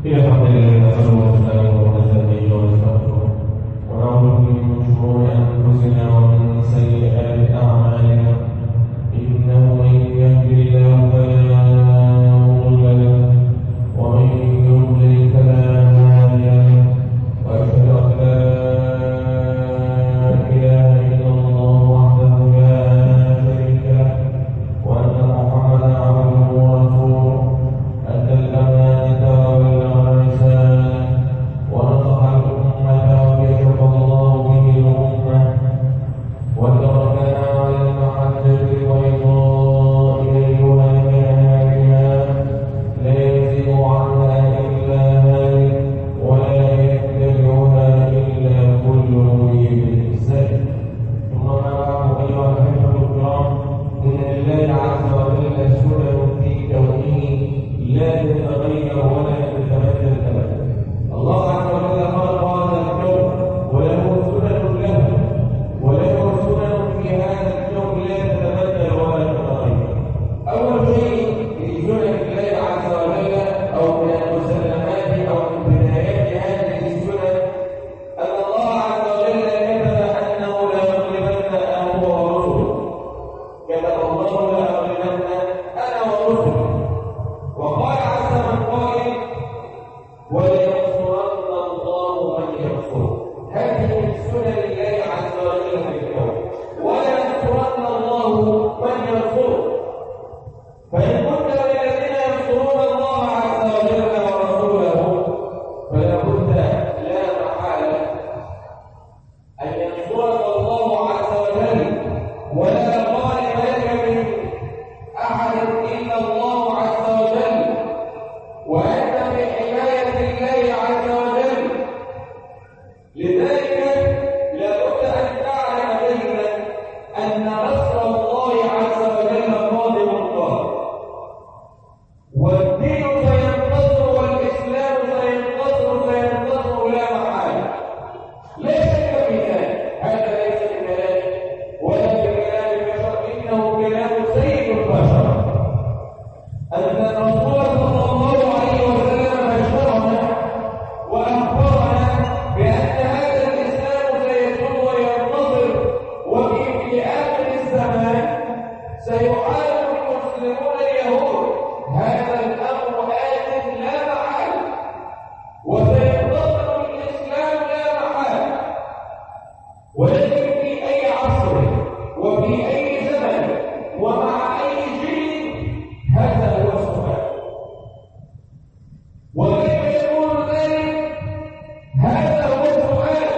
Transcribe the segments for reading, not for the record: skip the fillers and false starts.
الحمد لله نحمده ونستعينه ونستهديه ونستغفره ونعوذ به من شرور انفسنا ومن سيئات اعمالنا انه من يهد الله فلا مضل له ومن يضلل فلا هادي له واشهد ان لا اله الا الله وحده لا شريك له وان محمدا عبده ورسوله أدى الأمانة وبلغ الرسالة ونصح الأمة وكشف الله به الأمة وتركنا على المحجة البيضاء ليلها كنهارها لا يزيغ عنها إلا هالك ولا يتبعها إلا كل مريد سلك. ثم ما بعد أيها الأحبة الكرام، إن لله عز وجل سنن في كونه لا تتغير ولا تتبدل ابدا. الله عز وجل خلق هذا الكون وله سنن له وله سنن في هذا الكون لا تتبدل ولا تتغير. اول شيء في سنن الله عز وجل او من المسلمات او من بدايات هذه السنن ان الله عز وجل كتب انه لا يغلبن انا ورسله. كتب الله لا يغلبن انا ورسله. وقال عز من قائل ولينصرن الله من ينصره. هذه من سنن الله عز وجل في الكون، ولينصرن الله من ينصره. فإن كنت الذين ينصرون الله عز وجل ورسوله فلابد لا محالة أن ينصرك الله عز وجل، ولا غالب لك من أحد إلا الله عز وجل، وأنت بحماية الله عز وجل. لذلك لابد أن تعلم دائما أن نصر الله عز وجل قادم قادم، والدين سينتصر والإسلام سينتصر لا محالة. لا شك في ذلك، هذا ليس بكلامي ولا بكلام البشر، إنه كلام سيد البشر. أن الرسول صلى الله عليه وسلم بشرنا وأخبرنا بأن هذا الإسلام سيكون وينتصر، وفي آخر الزمان سيحارب المسلمون اليهود. هذا الأمر آت لا محالة، وسينتصر الإسلام لا محالة. ولكن في أي عصر وفي أي زمن ومع أي جيل، هذا هو السؤال. وكيف يكون ذلك؟ هذا هو السؤال.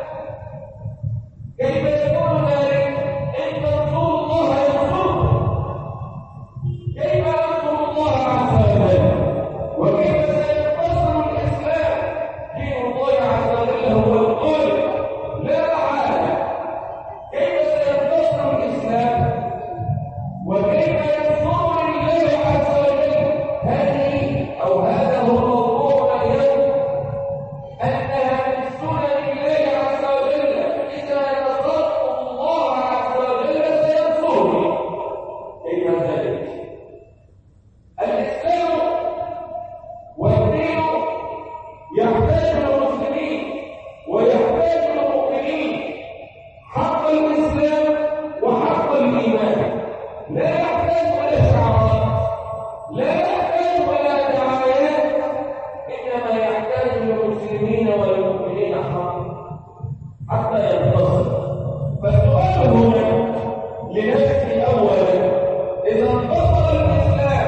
كيف يكون ذلك؟ إن تنصروا الله ينصركم. كيف ينصر الله عز وجل؟ وكيف سينتصر الإسلام؟ دين الله عز وجل هو الغالب لا محالة. كيف سينتصر الإسلام؟ وكيف ينصر الله عز وجل؟ هذه أو هذا هو موضوعنا اليوم، أنها من سنن الله عز وجل. إذا نصرت الله عز وجل سينصرني. كيف ذلك؟ الإسلام والدين يحتاج المسلمين ويحتاج المؤمنين حق الإسلام وحق الإيمان. لا يحتاج ولا شعارات، لا يحتاج ولا دعايات، إنما يحتاج للمسلمين والمؤمنين حتى ينتصر. فالسؤال هنا لنفسي أولا: إذا انتصر الإسلام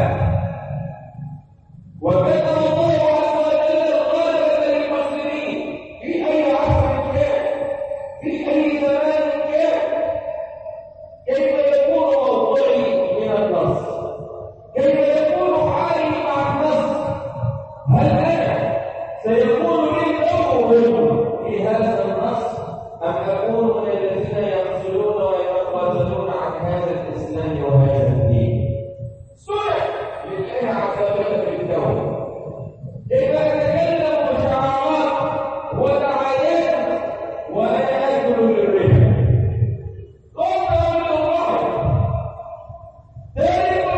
وكتب الله عز وجل الغالبة للمسلمين في أي عصر كان، في أي زمان كان، كيف يكون موضوعي من النص؟ كيف يكون حالي مع النص؟ هل أنا سيكون لي دور في هذا النص، أم أكون من الذين يفصلون ويتخاذلون عن هذا الإسلام وهذا الدين؟ سنة لله عز وجل في الكون. إذا تكلم شعارات ودعايات وأنا أكل للربا، قال من الله ذلك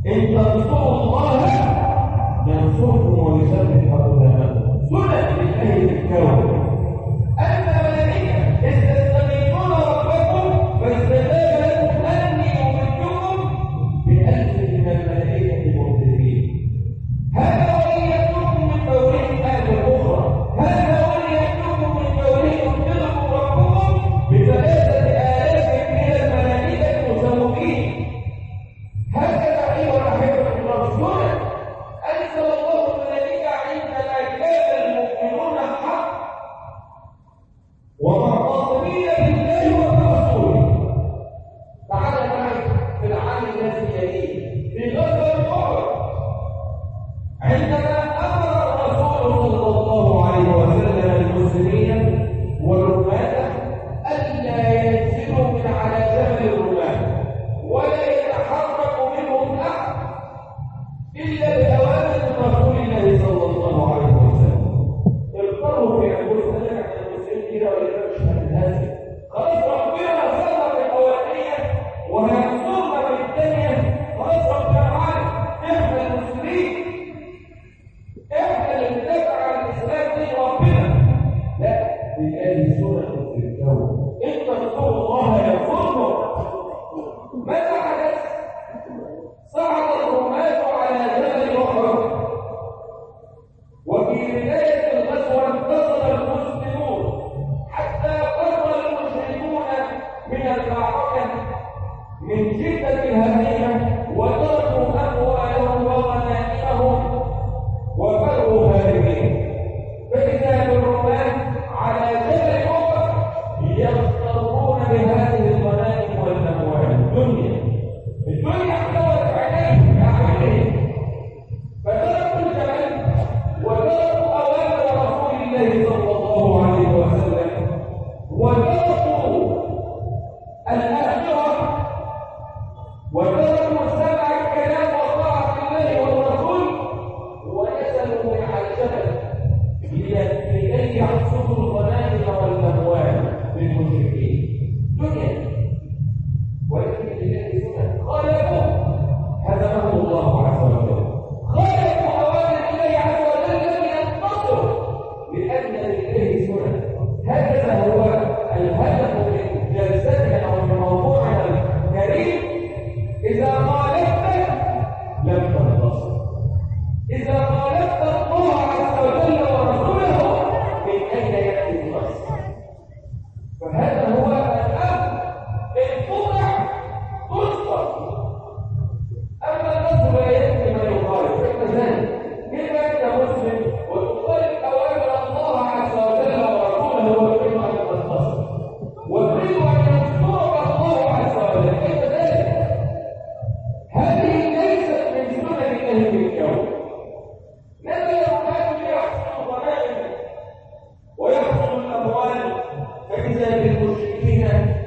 إن تنصروا الله ينصركم ويثبت أقدامكم. سنة لله الكون أن الملائكة يستستغيثون ربكم فاستجاب لكم أني أمدكم بألف من الملائكة مردفين. هذا وليأتوكم من فورهم آية أخرى، هذا وليأتوكم من فورهم يمددكم ربكم ب3,000 من الملائكة مسوقين. هكذا أيها الأحبة الرسول أنزل الله الملائكة عندما كان المؤمنون حق ومعتصمين بالله وبرسوله. تعالى معي في العام الذي يليه في غزوة أحد عندما أمر الرسول صلى الله عليه وسلم المسلمين والرماة ألا ينزلوا من على جبل الرماة ولا يتحرك منهم أحد إلا بأوامر رسول الله صلى الله عليه وسلم. اضطروا في أنفسهم أن المسلمين كده ولا مش هننهزم، خلاص ربنا نصرنا في الأولانية وهينصرنا في الثانية، خلاص ربنا معانا، إحنا المسلمين، إحنا اللي بندافع عن الإسلام دين ربنا. لا، دي هذه سنة في الكون، إن تنصروا الله ينصركم. ماذا حدث؟ صعد الرماة على جبل أحد، وفي بداية الغزوة انتصر المسلمون حتى فر المشركون من المعركة من شدة الهزيمة وتركوا أموالهم وغنائمهم وفروا هاربين. فإذا بالرماة على جبل أحد يغترون بهذه الغنائم والأموال. الدنيا احتوت عليهم يا عينين، فتركوا الجبل وتركوا أوامر رسول الله صلى الله عليه وسلم وتركوا الآخرة وتركوا سمع الكلام وطاعة الله والرسول ونزلوا من على الجبل لكي يحصدوا الغنائم والأموال للمشركين. دنيا، ولكن لله سنة خالفوا هزمهم الله عز وجل، خالفوا أوامر الله عز وجل لينتصروا لأن لله سنة. هكذا هو الهدف من جلستنا أو من موضوعنا الكريم. إذا خالفت لم تنتصر، إذا خالفت الله عز وجل ورسوله من أين يأتي النصر؟ فهذا هو الأمر. إن تطع تنصر، أما النصر لا يأتي من يخالف. فإن ذلك كيف أنت مسلم وتخالف أوامر الله عز وجل ورسوله وتريد أن تنتصر وتريد أن ينصرك الله عز وجل؟ كيف ذلك؟ هذه ليست من سنن الله في الكون. نزل الرماة ليحصلوا الغنائم ويحصلوا الأموال، فإذا بالمشركين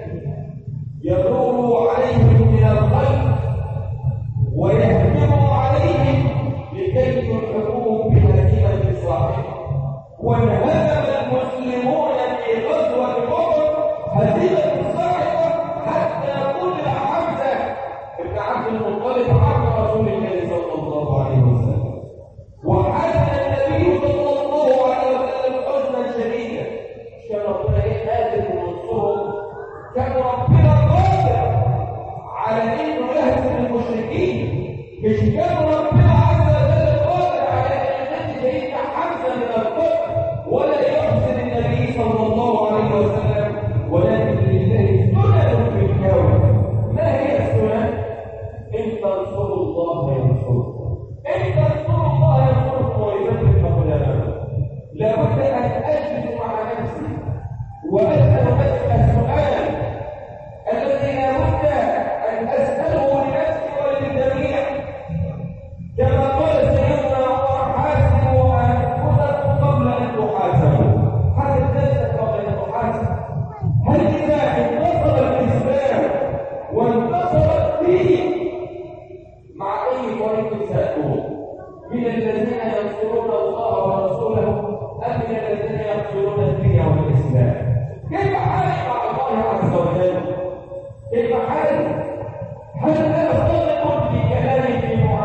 يدور عليهم من الخلف ويهجم عليهم لكي يلحقوهم بهزيمة صاحبة. وانهزم المسلمون في غزوة أحد هزيمة صاحبة حتى قتل حمزة بن عبد المطلب عم رسول الله صلى الله عليه وسلم، وحزن النبي صلى الله عليه وسلم حزنا شديدا. كان ربنا قادر ينصرهم، كان ربنا قادر على انه يهزم المشركين، مش كان ربنا عز وجل قادر على ان ينجي سيدنا حمزه من القتل ولا يحزن النبي صلى الله عليه وسلم. ولكن لله سنن في الكون. ما هي السنن؟ ان تنصروا الله ينصركم، ان تنصروا الله ينصركم ويثبت أقدامكم. لابد ان اجلس مع نفسي واسال نفسي السؤال الذي لابد ان اساله لنفسي وللجميع. كما قال سيدنا عمر: حاسبوا انفسكم قبل ان تحاسبوا. حاسب نفسك قبل ان تحاسب. هل اذا انتصر الاسلام وانتصر الدين مع اي طريق سألوه؟ من الذين ينصرون الله ورسوله ام من الذين يقتلون الدين والاسلام؟ كيف حالي مع الله عز وجل؟ كيف حالي؟ هل انا صادق في كلامي في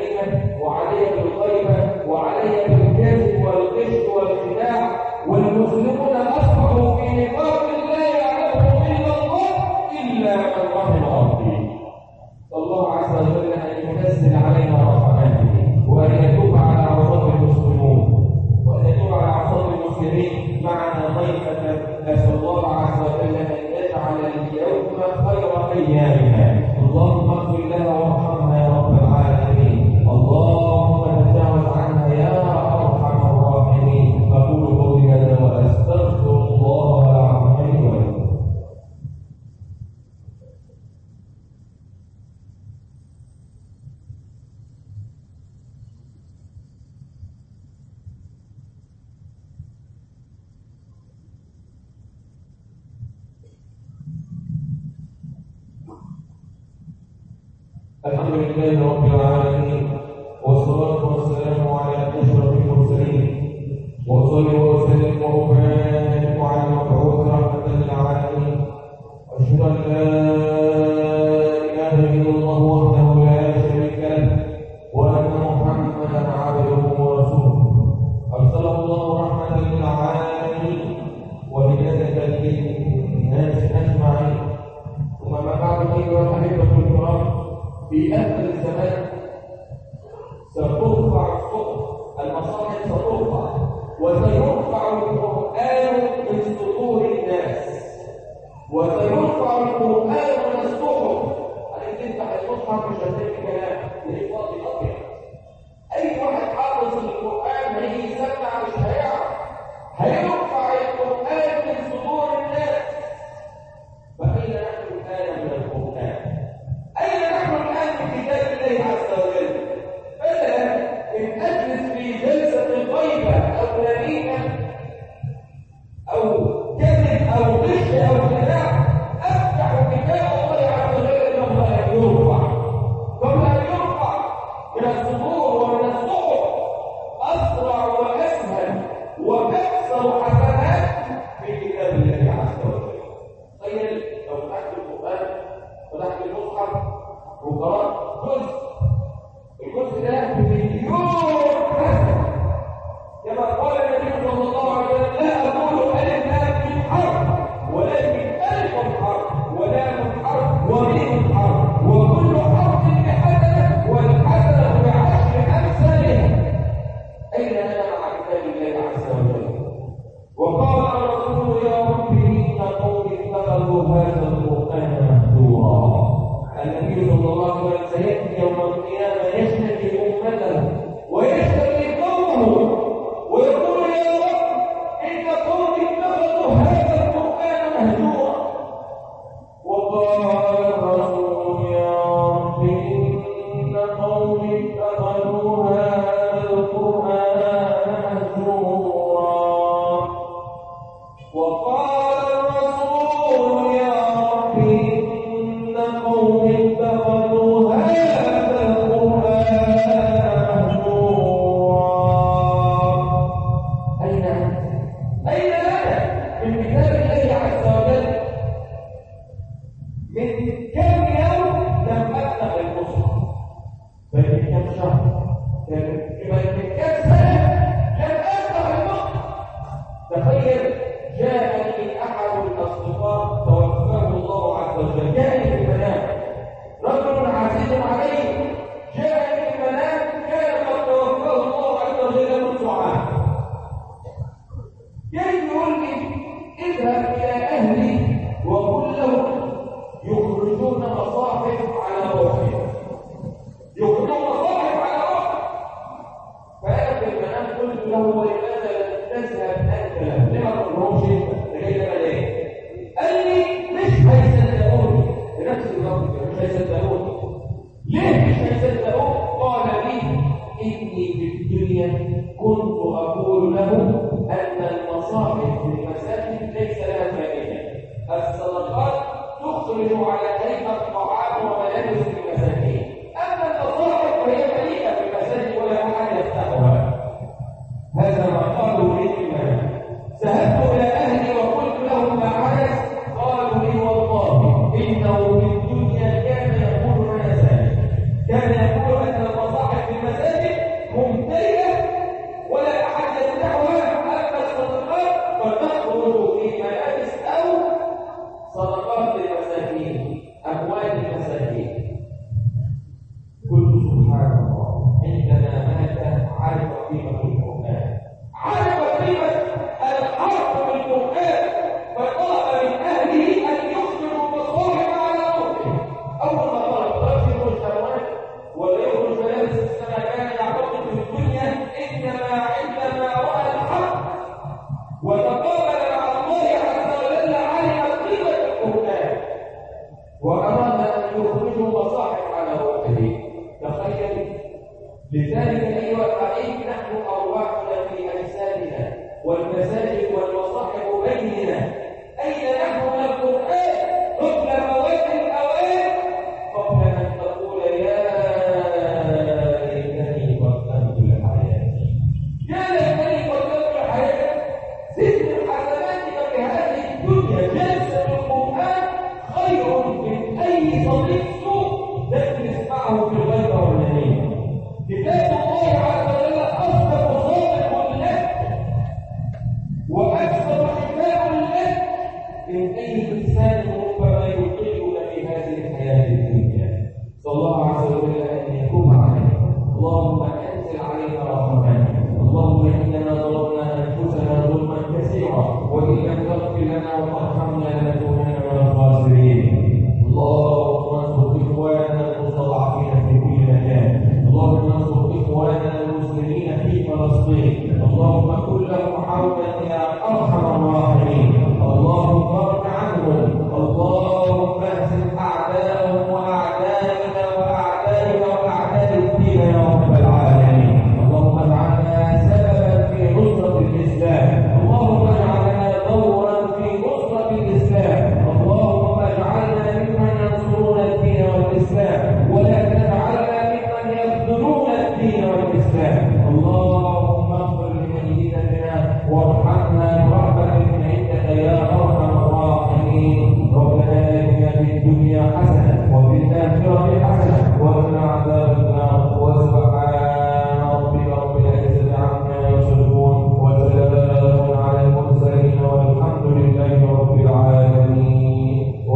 بالنميمة وعلي بالغيبة وعلي بالكذب والغش والخداع، والمسلمون أصبحوا في نفاق لا يعلمه إلا الله إلا من رحم ربي. الله عز وجل أن ينزل علينا رحمته، وأن يتوب على عصاة المسلمون، وأن يتوب على عصاة المسلمين معنا ضيفة. نسأل الله عز وجل أن يجعل اليوم خير أيامنا. اللهم اغفر لها وارحمها يا رب العالمين. اللهم تجاوز عنها يا أرحم الراحمين. أقول قولي هذا وأستغفر الله العظيم لي ولكم. الحمد لله رب العالمين، والصلاة والسلام على أشرف المرسلين، وأصلي وأسلم وأبارك على المبعوث رحمة للعالمين، وأشهد أن لا إله إلا الله وحده لا شريك له، وأن محمدا عبده ورسوله أرسله الله رحمة للعالمين وهداية للناس أجمعين. ثم ما بعد، أيها الأحبة الكرام، في آخر الزمان سترفع الصحف، المصاحف سترفع، وسيرفع القرآن من صدور الناس، وسيرفع القرآن من الصحف. يعني تفتح المصحف مش هتلاقي كلام، تلاقي فاضي أبيض. أي واحد حافظ القرآن هيجي يسمع مش هيعرف. هيرفع القرآن من صدور الناس. فأين نحن الآن من القرآن؟ أين نحن الآن من كتاب الله عز وجل؟ مثلا إن أجلس في جلسة غيبة أو نميمة أو كذب أو غش أو خداع، أفتح كتاب الله عز وجل قبل أن يرفع، قبل أن يرفع من الصدور ومن الصحف. أسرع وأسهل وأكثر حسنات في كتاب الله عز وجل. تخيل لو فتحت القرآن، فتحت المصحف وقرأت الجزء ده بمليون حسنة، كما قال النبي صلى الله عليه وسلم: لا أقول ألف لام حرف، ولكن ألف حرف ولام حرف وميم حرف، وكل حرف بحسنة، والحسنة بعشر أمثالها. أين أنا مع كتاب الله عز وجل؟ وقال الرسول: يا رب إن قومي اتخذوا هذا القرآن مهجورا. النبي صلى الله عليه وسلم سيأتي يوم القيامة يشتكي أمته ويشتكي قومه ويقول: يا رب إن قومي اتخذوا هذا القرآن مهجورا. وقال الرسول: يا رب إن قومي اتخذوا هذا القرآن مهجورا. وقال الرسول: يا رب إن قومي اتخذوا هذا القرآن مهجورا. أين أنت؟ أين أنا من كتاب الله عز وجل؟ من كم يوم لم أفتح المصحف؟ بل من كم شهر؟ بل من كم سنة لم أفتح المصحف؟ تخيل، جاءني أحد الأصدقاء توفاه الله عز وجل، جاءني في المنام، رجل عزيز عليه، جاءني في المنام، كان قد توفاه الله عز وجل منذ عام. كيف يقول لي: اذهب إلى أهلي وقل لهم يخرجون مصاحف على روحي، يخرجون مصاحف على روحي. فأنا في المنام قلت له: ولماذا لم تذهب أنت له؟ لما تقولهمش أنت؟ لكي لما ليه؟ قال لي: مش هيصدقوني. بنفس الوقت مش هيصدقوني. ليه مش هيصدقوني؟ قال لي: إني في الدنيا كنت أقول له أن المصاحف في المساجد ليس لها فائدة. الصدقات تخرج على هيئة طعام وملابس للمساكين، أما المصاحف فهي مليئة في المساجد ولا أحد يفتحها. هذا ما قالوا لي في المنام. ذهبت إلى أهلي وقلت لهم ما حدث. قالوا لي: والله إنه في الدنيا كان يقول لنا ذلك، كان يقول أن المصاحف في يخرج مصاحف على روحه. تخيل. لذلك أيها الحبيب نحن أرواح